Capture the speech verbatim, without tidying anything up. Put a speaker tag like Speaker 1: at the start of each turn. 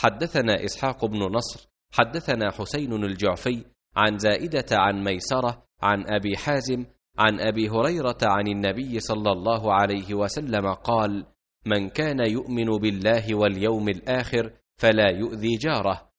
Speaker 1: حدثنا إسحاق بن نصر حدثنا حسين الجعفي عن زائدة عن ميسرة عن أبي حازم عن أبي هريرة عن النبي صلى الله عليه وسلم قال: من كان يؤمن بالله واليوم الآخر فلا يؤذي جاره